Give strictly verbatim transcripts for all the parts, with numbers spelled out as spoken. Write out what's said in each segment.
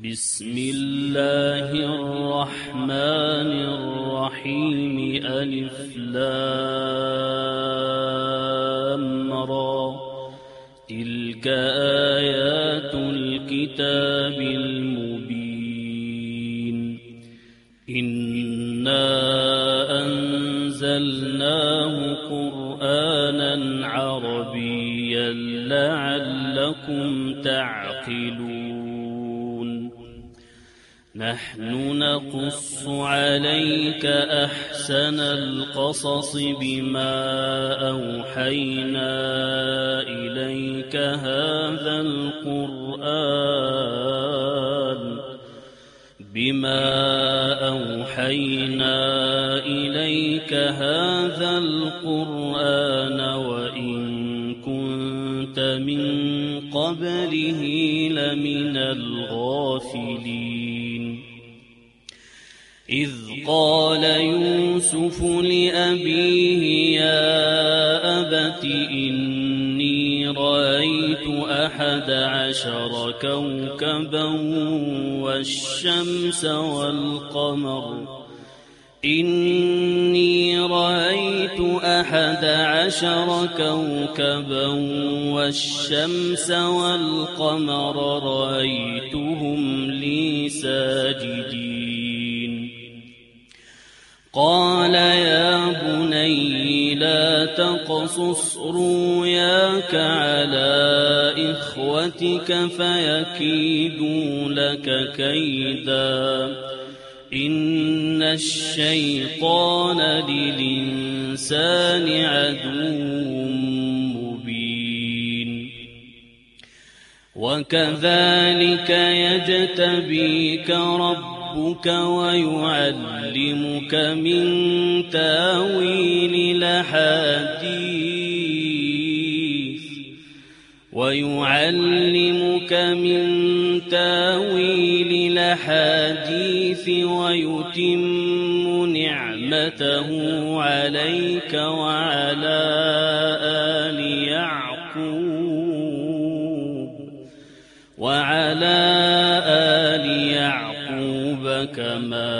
بسم الله الرحمن الرحيم. ألف لام را. تلك آيات الكتاب المبين. إنا أنزلناه قرآنا عربيا لعلكم تعقلون. نحن نقص عليك أحسن القصص بما أوحينا إليك هذا القرآن بما أوحينا إليك هذا القرآن وإن كنت من قبله لمن الغافلين. إذ قال يوسف لأبيه يا أبت إني رأيت أحد عشر كوكبا والشمس والقمر إني رأيت أحد عشر كوكبا والشمس والقمر رأيتهم لي ساجدين. قال يا بني لا تقصص رؤياك على إخوتك فيكيدوا لك كيدا إن الشيطان للإنسان عدو مبين. وكذلك يجتبيك ربك ويعلمك من تاويل الأحاديث ويعلمك من تاويل الأحاديث ويتم نعمته عليك وعلى آل يعقوب وعلى آل يعقوب كما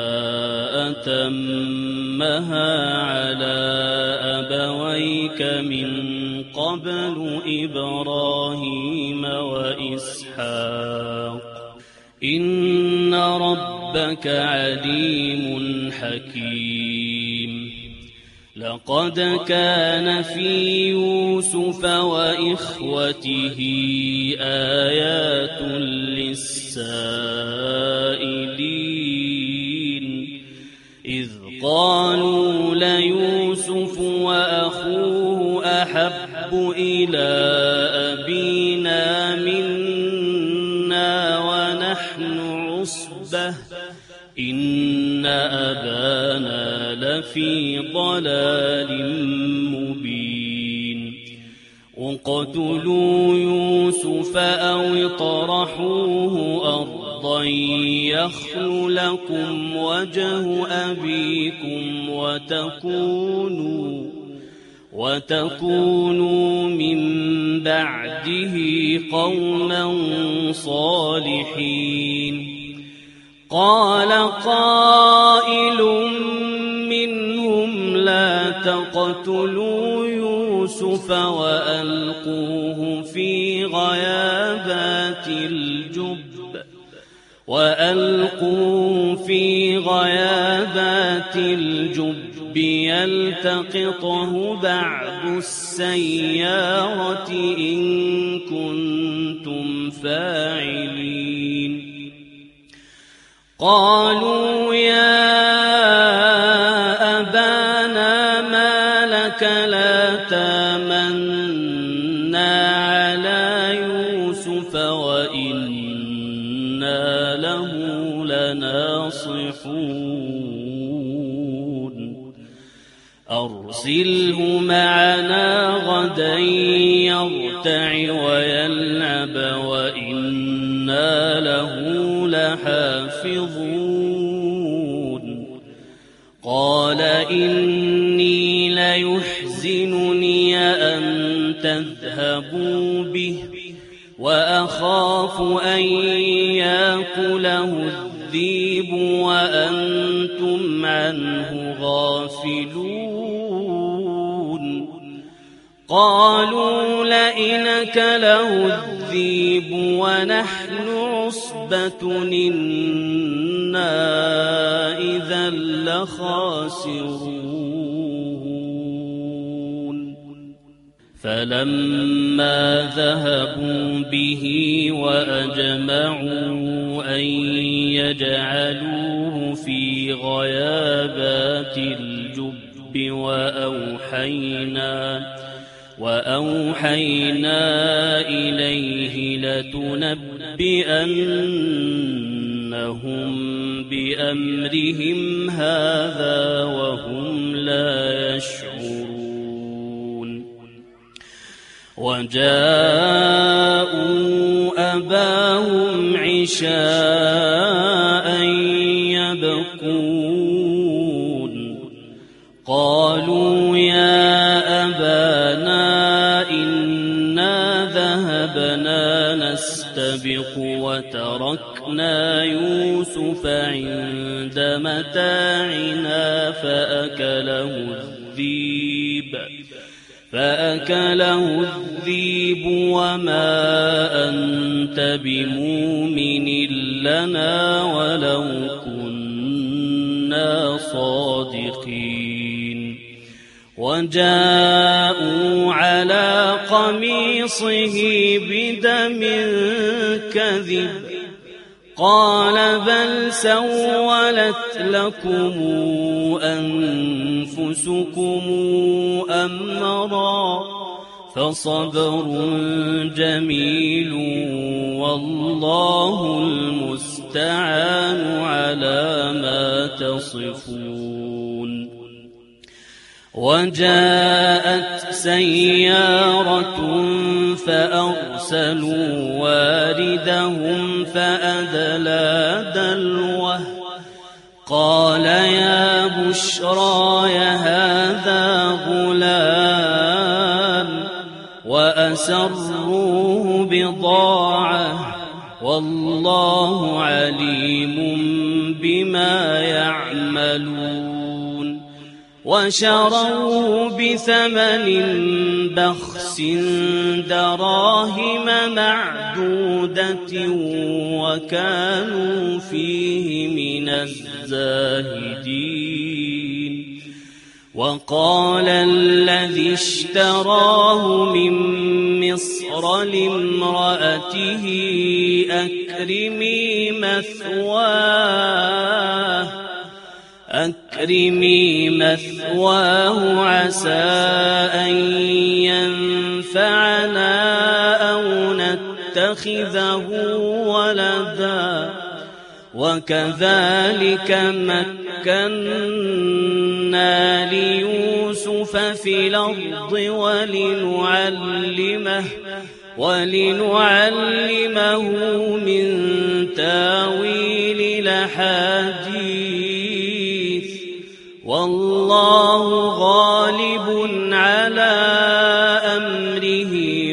أتمها على أبويك من قبل إبراهيم وإسحاق إن ربك عليم حكيم. لقد كان في يوسف وإخوته آيات للسائلين إذ قالوا ليوسف وأخوه أحب إلى أبينا منا ونحن عصبة إن أبانا لفي ضلال مبين. اقتلوا يوسف أو اطرحوه أرضا يخل لكم وجه أبيكم وتكونوا وتكونوا من بعده قوما صالحين. قال قائل منهم لا تقتلوا يوسف وألقوه في غيابات الجب وألقوه في غيابات الجب يلتقطه بعض السيارة إن كنتم فاعلين. قالوا يا أبانا ما لك لا تامنا على يوسف وإنا له لناصحون. أرسله معنا غدا يرتع ويلعب وإنا له لحافظون. قال إني ليحزنني أن تذهبوا به وأخاف أن يأكله الذئب وأنتم عنه غافلون قالوا لئن أكله الذئب ونحن عصبة إنا إذا لخاسرون فلما ذهبوا به وأجمعوا أن يجعلوه في غيابات الجب وأوحينا وأوحينا إليه لتنبئنهم بأمرهم هذا وهم لا يشعرون وجاءوا أباهم عشاء يبكون قالوا يا أبانا إنا ذهبنا نستبق وتركنا يوسف عند متاعنا فأكله الذئب فأكله الذئب وما أنت بمؤمن لنا ولو كنا صادقين وجاءوا على قميصه بدم كذب قال بل سولت لكم أنفسكم أمرا فصبر جميل والله المستعان على ما تصفون وجاءت سيارة فأرسلوا واردهم فأدلى دلوه قال يا بشرى هذا غلام وأسروه بضاعة والله عليم بما يعملون وشروه بثمن بخس دراهم معدودة وكانوا فيه من الزاهدين وقال الذي اشتراه من مصر لامرأته أكرمي مثواه أكرمي مثواه عسى أن ينفعنا أو نتخذه ولدا وكذلك مكنا ليوسف في الأرض ولنعلمه ولنعلمه من تاويل الأحاديث والله غالب على أمره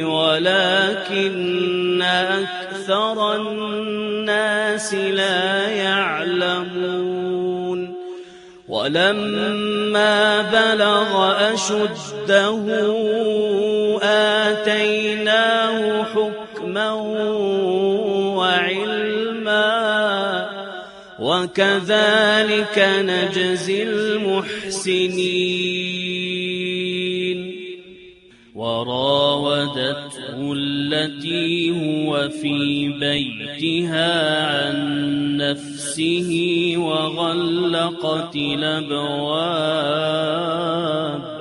ولكن أكثر الناس لا يعلمون ولما بلغ أشده آتيناه حكما وعلما وكذلك نجزي المحسنين وراودته التي هو في بيتها عن نفسه وغلقت الأبواب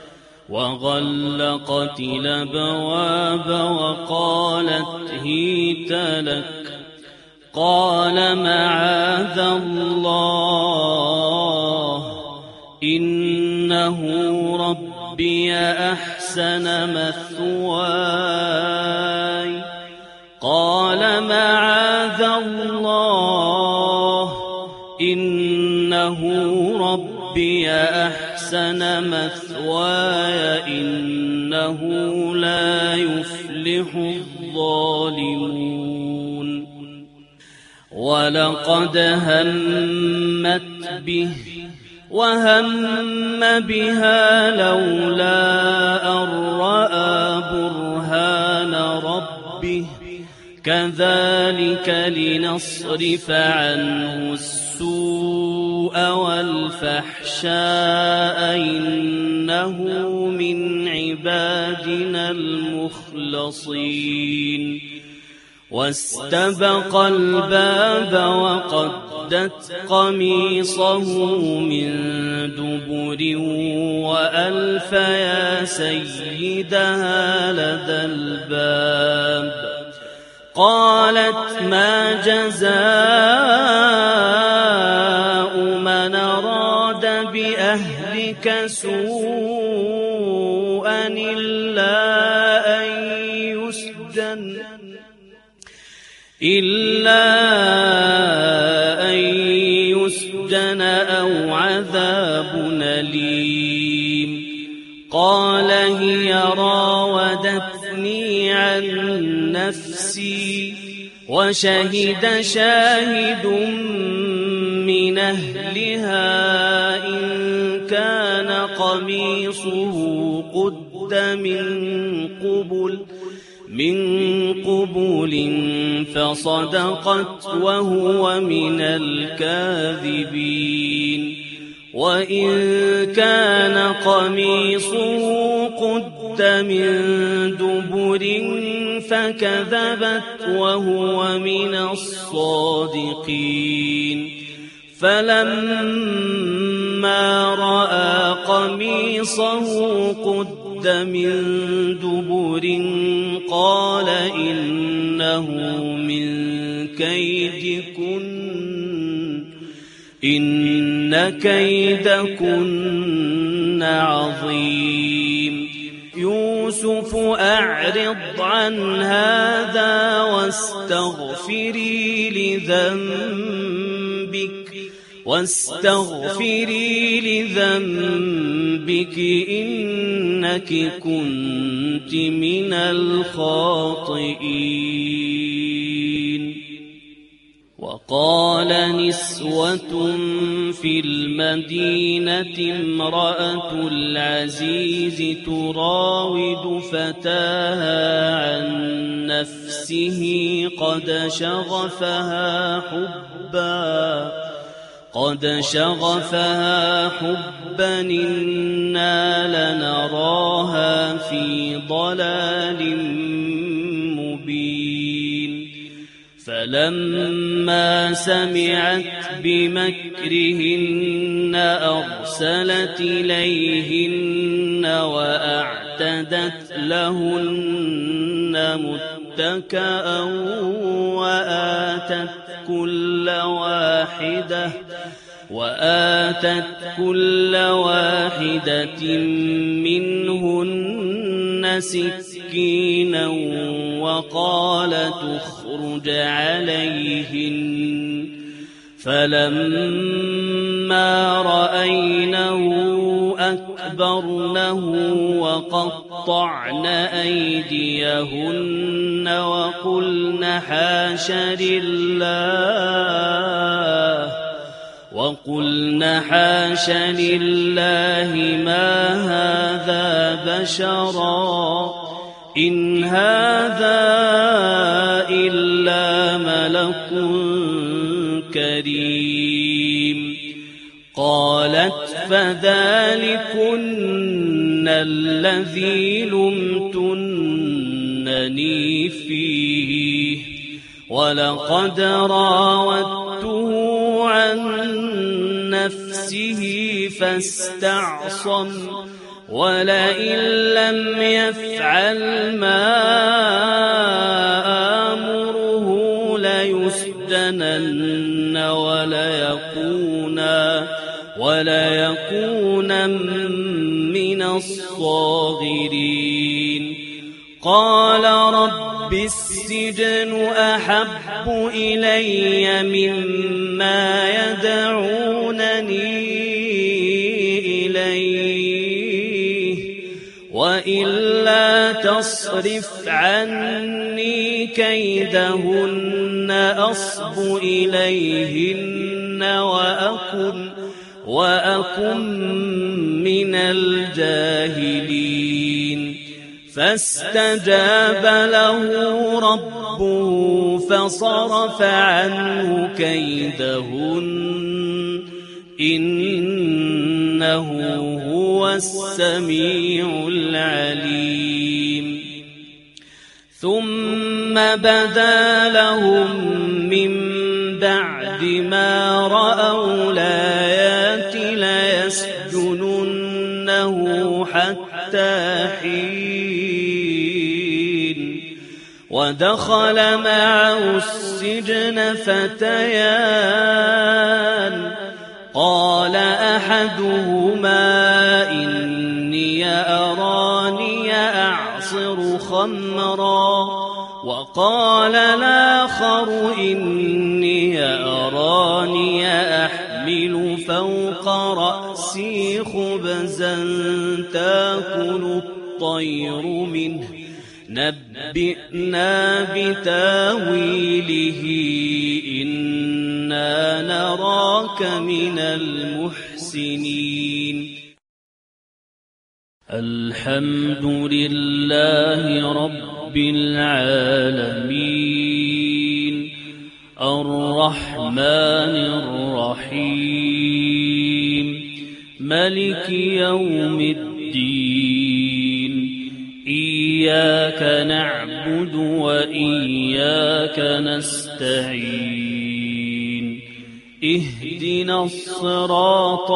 وغلقت الأبواب وقالت هيت لك قال معاذ الله إنه ربي أحسن مثواي قال معاذ الله إنه ربي أحسن مثواي إنه لا يفلح الظالمون ولقد همت به وهم بها لولا أن رأى برهان ربه كذلك لنصرف عنه السوء والفحشاء إنه من عبادنا المخلصين واستبق الباب وقدت قميصه من دبر وألف يا سيدها لدى الباب قالت ما جزاء من أراد بأهلك سوءا إلا أن يسجن إلا أن يسجن أو عذاب أليم قال هي راودتني عن نفسي وشهد شاهد من أهلها إن كان قميصه قد من قبل من قبول فصدقت وهو من الكاذبين وإن كان قميصه قد من دبر فكذبت وهو من الصادقين فلما رأى قميصه قد من دبر قال إنه من كيدكن إن كيدكن عظيم يوسف أعرض عن هذا واستغفري لذنبك واستغفري لذنبك إنك كنت من الخاطئين وقال نسوة في المدينة امرأة العزيز تراود فتاها عن نفسه قد شغفها حبا قد شغفها حبا إنا لنراها في ضلال مبين فلما سمعت بمكرهن أرسلت إليهن وأعتدت لهن متكأ وآتت كل واحدة وآتت كل واحدة منهن سكينا وقال تخرج عليهن فلما رأينه أكبرنه وقطعن أيديهن وقلن حاش لله وقلن حاش لله ما هذا بشرا إن هذا إلا ملك كريم قالت فذلكن الذي لمتنني فيه ولقد راودته عن نفسه فاستعصم ولئن لم يفعل ما آمره ليسجنن وليكونا وليكونا من الصاغرين قال رب السجن أحب إلي مما يدعونني إليه وإلا تصرف عني كيدهن أصب إليهن وأكن, وأكن من الجاهلين فاستجاب له ربه فصرف عنه كيدهن إنه هو السميع العليم ثم بدا لهم من بعد ما رأوا الآيات ليسجننه حتى حين ودخل معه السجن فتيان قال أحدهما إني أراني أعصر خمرا وقال الآخر إني أراني أحمل فوق رأسي خبزا تأكل الطير منه نبئنا بتاويله إنا نراك من المحسنين الحمد لله رب العالمين الرحمن الرحيم ملك يوم الدين إياك نعبد وإياك نستعين اهدنا الصراط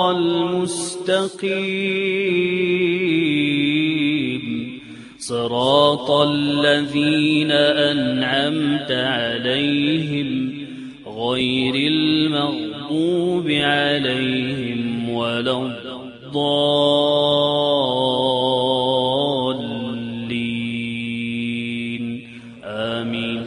المستقيم صراط الذين أنعمت عليهم غير المغضوب عليهم ولا الضالين آمين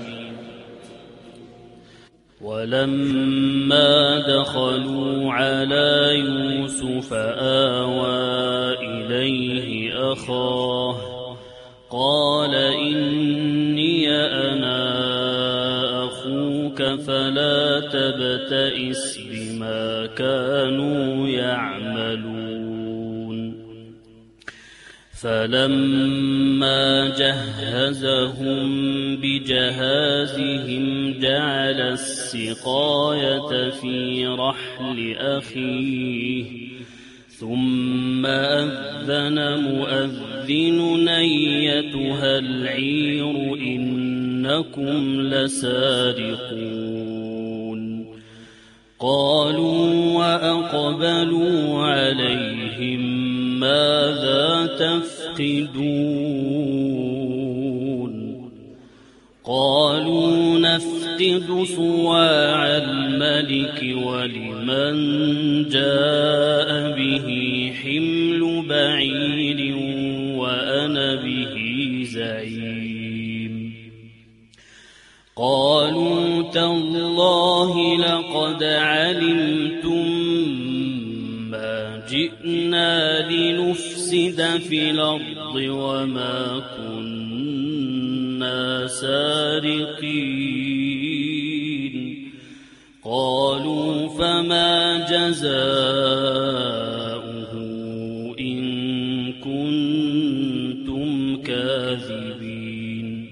ولما دخلوا على يوسف آوى إليه أخاه قال إني أنا أخوك فلا تبتئس بما كانوا يعملون فلما جهزهم بجهازهم جعل السقاية في رحل أخيه ثم أذن مؤذن أيتها العير إنكم لسارقون قالوا وأقبلوا عليهم ماذا تفقدون قالوا نفقد صواع الملك ولمن جاء به حمل بعير وأنا به زعيم قالوا تالله لقد علمتم ما جئنا لنفسد في الأرض وما كنا سارقين قالوا فما جزاؤه إن كنتم كاذبين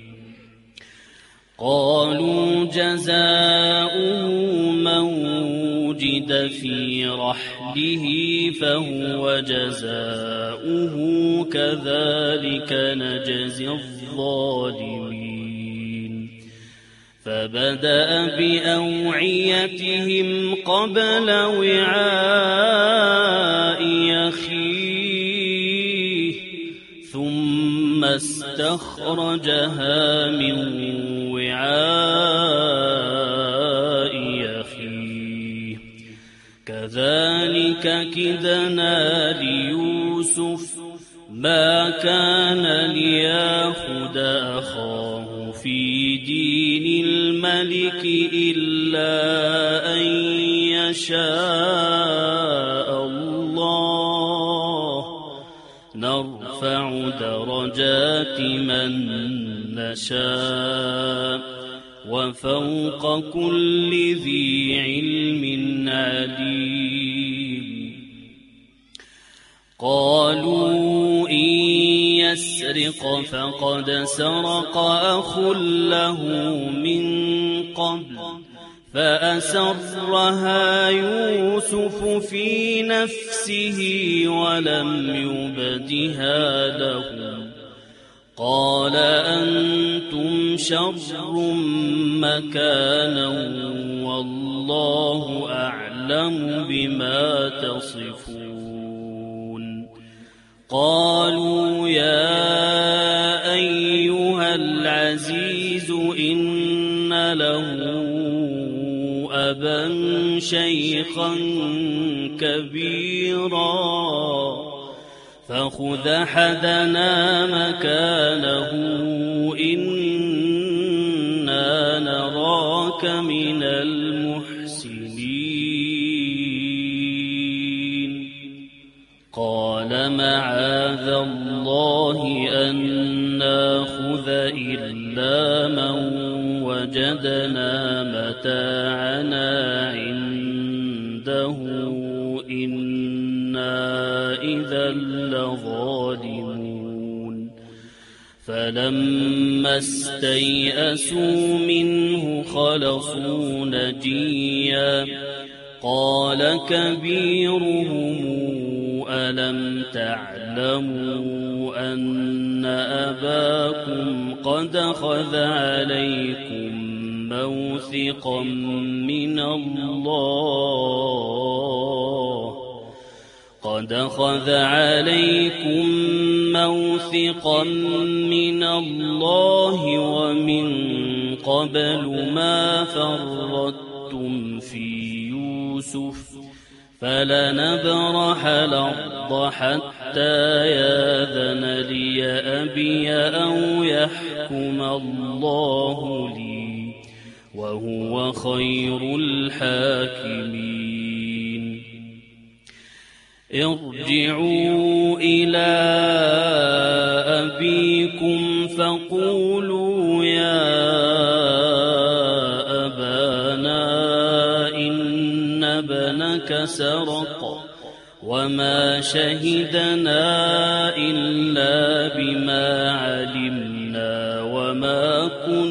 قالوا جزاؤه من وجد في رحله فهو جزاؤه كذلك نجزي الظالمين فبدأ بأوعيتهم قبل وعاء أخيه ثم استخرجها من وعاء أخيه كذلك كدنا ليوسف ما كان ليأخذ أخاه في دين الملك إلا أن يشاء الله نرفع درجات من نشاء وفوق كل ذي علم عليم. قالوا إن يسرق فقد سرق أخ له من قبل فأسرها يوسف في نفسه ولم يبدها لهم. قال أنتم شر مكانا والله أعلم بما تصفون. قالوا يا أيها العزيز إن له أبا شيخا كبيرا فخذ أحدنا مكانه إنا نراك من المحسنين. قال معاذ الله أن ناخذ إلا من وجدنا متاعنا عنده إنا إذا لظالمون. فلما استيئسوا منه خلصوا نجيا. قال كبيرهم ألم تعلموا أن أباكم قد أخذ عليكم موثقا من الله قد أخذ عليكم موثقا من الله ومن قبل ما فرطتم في يوسف فلنبرح الأرض حتى يأذن لي أبي أو يحكم الله لي وهو خير الحاكمين. ارجعوا إلى أبيكم فقولوا يا ابنك سرق وما شهدنا إلا بما علمنا وما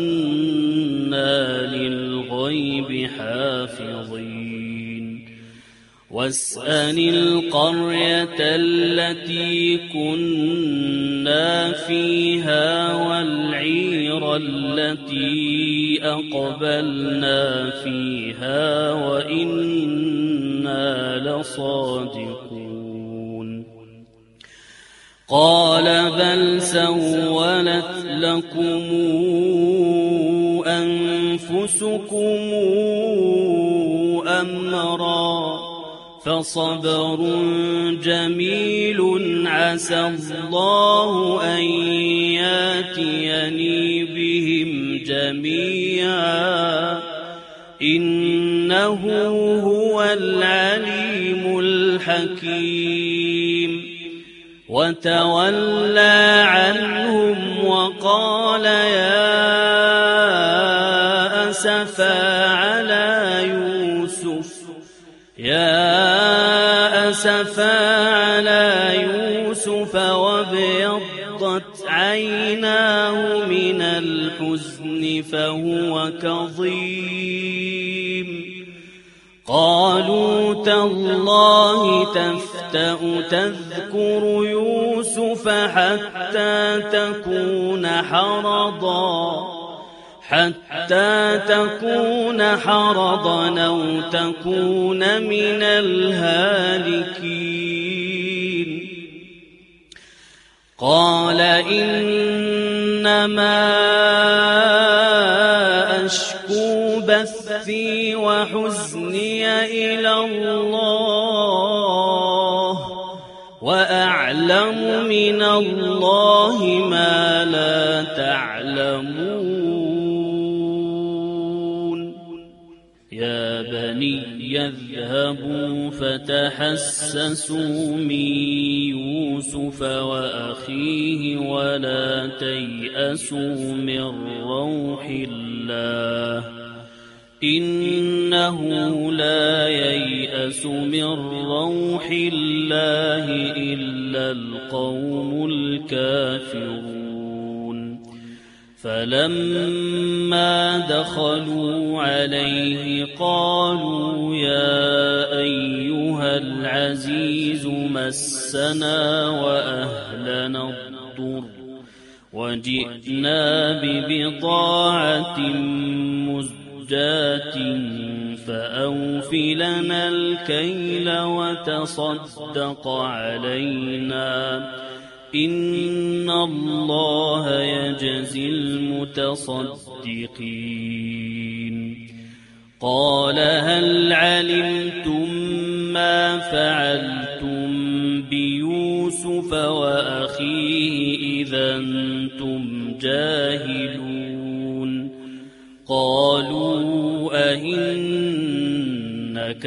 كنا للغيب حافظين. واسأل القرية التي كنا فيها والعير التي أقبلنا فيها وإنا لصادقون. قال بل سولت لكم أنفسكم أمرا فصبر جميل عسى الله أن ياتيني بهم جميعا إنه هو العليم الحكيم. وتولى عنهم وقال يا أسفا على يوسف يا أسفا على يوسف وابيضت عيناه من الحزن فهو كظيم. قالوا تالله تفتأ تذكر يوسف حتى تكون حرضا حتى تكون حرضا أو تكون من الهالكين. قال إنما أشكو بثي وحزني إلى الله وأعلم من الله ما لا تعلمون. يا بني يذهبوا فتحسسوا من يوسف وأخيه ولا تيأسوا من روح الله إنه لا ييأس من روح الله إلا القوم الكافرون فلما دخلوا عليه قالوا يا أيها العزيز مسنا وأهلنا الضر وجئنا ببضاعة مزجاة فأوف لنا الكيل وتصدق علينا إن الله يجزي المتصدقين قال هل علمتم ما فعلتم بيوسف وأخيه إذا أنتم جاهلون قالوا أئنك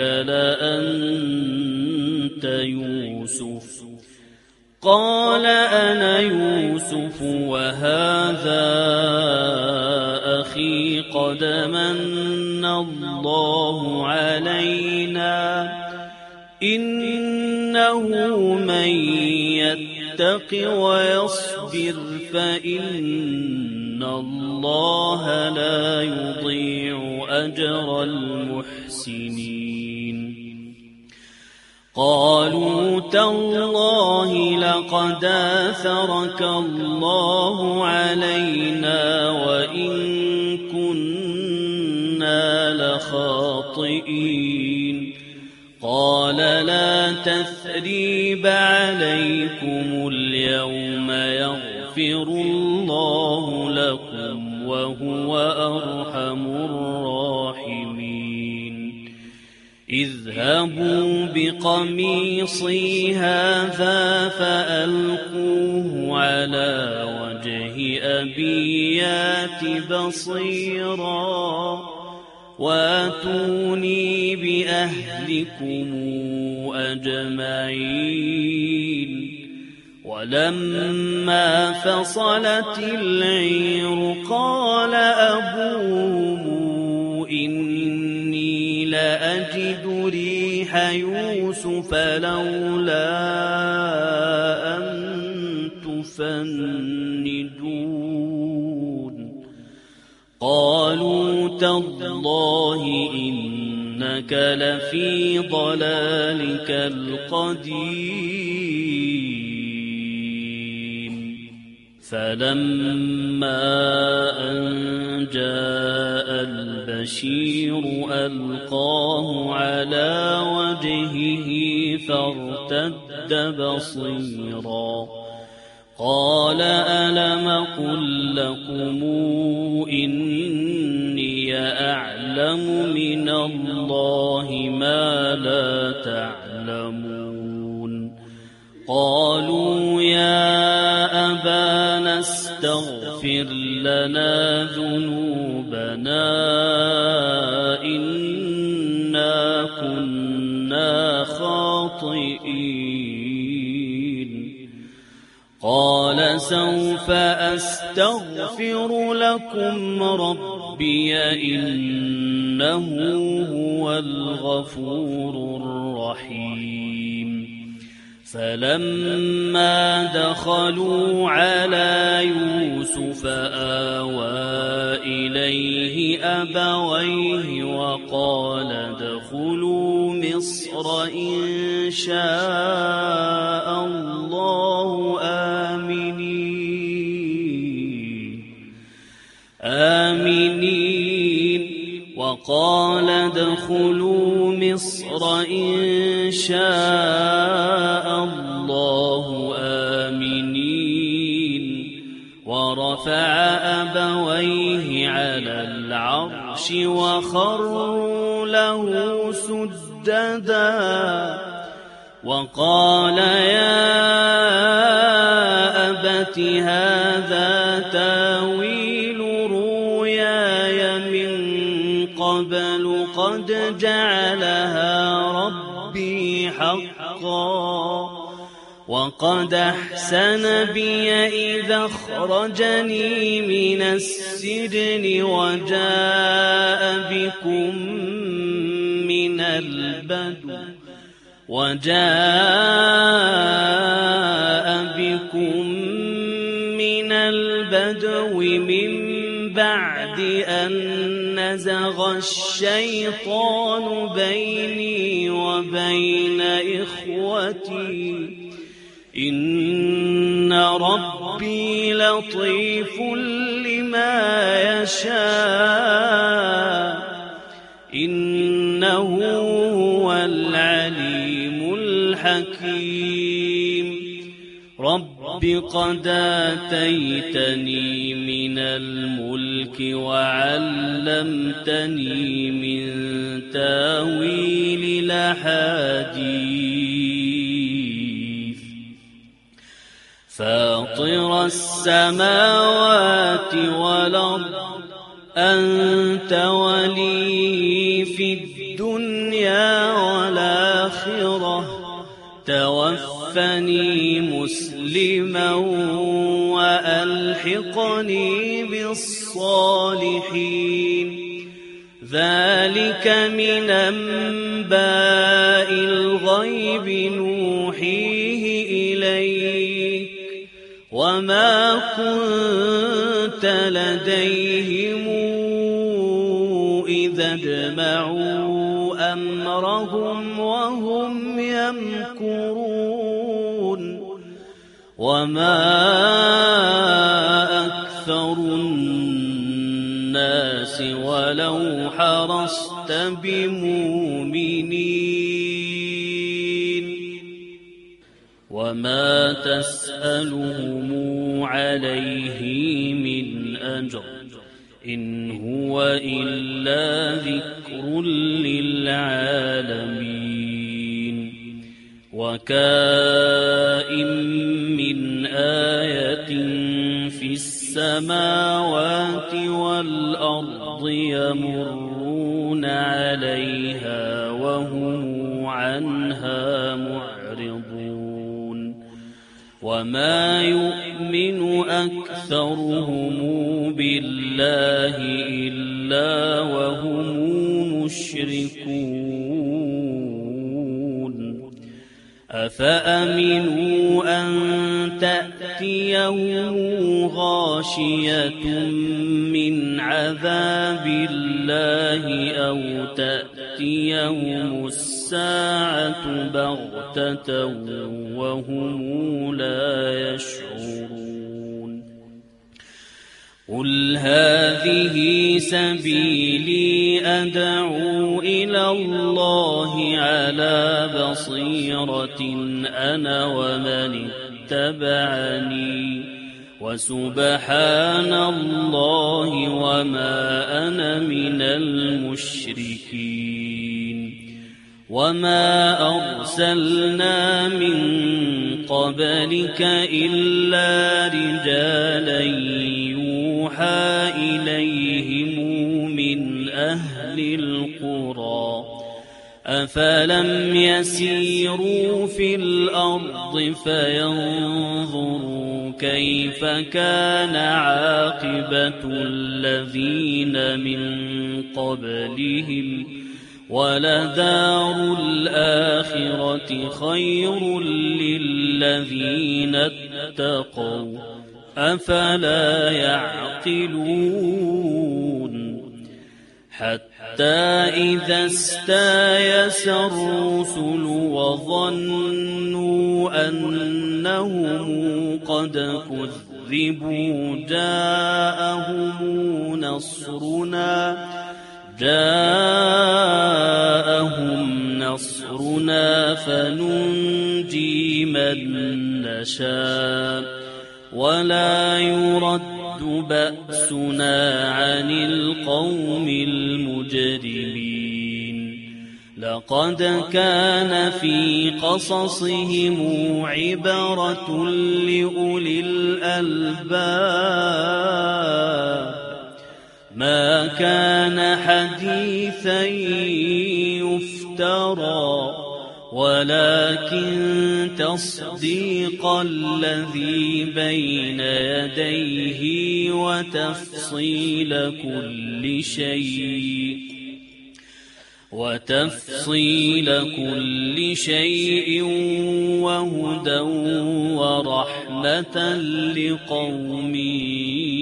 لأنت يوسف قال أنا يوسف وهذا أخي قد من الله علينا إنه من يتق ويصبر فإن الله لا يضيع أجر المحسنين قالوا تالله لقد آثرك الله علينا وإن كنا لخاطئين قال لا تثريب عليكم اليوم يغفر الله لكم وهو أرحم الراحمين اذهبوا بقميصي هذا فألقوه على وجه أبي يات بصيرا واتوني بأهلكم أجمعين ولما فصلت العير قال أبوهم إني لأجد ريح يوسف لولا أن تفندون قالوا تالله إنك لفي ضلالك القديم فلما أن جاء البشير ألقاه على وجهه فارتد بصيرا قال ألم قل لكم إني أعلم من الله ما لا تعلمون قالوا يا أبانا استغفر لنا ذنوبنا إنا كنا خاطئين قال سوف أستغفر لكم ربي إنه هو الغفور الرحيم فلما دخلوا على يوسف آوى إليه أبويه وقال ادخلوا مصر إن شاء الله آمنين آمنين وقال ادخلوا مصر إن شاء الله آمنين ورفع أبويه على العرش وخروا له سجدا وقال يا أبت هذا تاويل رؤياي من قبل قد قد جعلها ربي حقا وقد أحسن بي إذا أخرجني من السجن وجاء بكم من البدو وجاء بكم من البدو من بعد أن نزغ الشيطان بيني وبين إخوتي إن ربي لطيف لما يشاء إنه هو العليم الحكيم رب قد آتيتني من الملك وعلمتني من تاويل الأحاديث فاطر السماوات والأرض أنت ولي في الدنيا والآخرة توفني مسلما وألحقني بالصالحين ذلك من أنباء الغيب نوحيه إليك وما كنت لديهم إذا اجمعوا أمرهم وهم يمكرون وما أكثر الناس ولو حرصت بمؤمنين وما تسألهم عليه من أجر إن هو إلا ذكر للعالمين وكائن من آية في السماوات والأرض يمرون عليها وهم عنها معرضون وما يؤمن أكثرهم بالله إلا وهم مشركون أفأمنوا أن تأتيهم غاشية من عذاب الله أو تأتيهم الساعة بغتة وهم لا يشعرون قل هذه سبيلي أدعو إلى الله على بصيرة أنا ومن اتبعني وسبحان الله وما أنا من المشركين وما أرسلنا من قبلك إلا رجالا يوحى إليهم من أهل القرى أفلم يسيروا في الأرض فينظروا كيف كان عاقبة الذين من قبلهم ولدار الآخرة خير للذين اتقوا أفلا يعقلون حتى إذا استيأس الرسل وظنوا أنهم قد كذبوا جاءهم نصرنا جاءهم نصرنا فننجي من نشاء ولا يرد بأسنا عن القوم المجرمين لقد كان في قصصهم عبرة لأولي الألباب ما كان حديثا يفترى ولكن تصديق الذي بين يديه وتفصيل كل شيء وتفصيل كل شيء وهدى ورحمة لقوم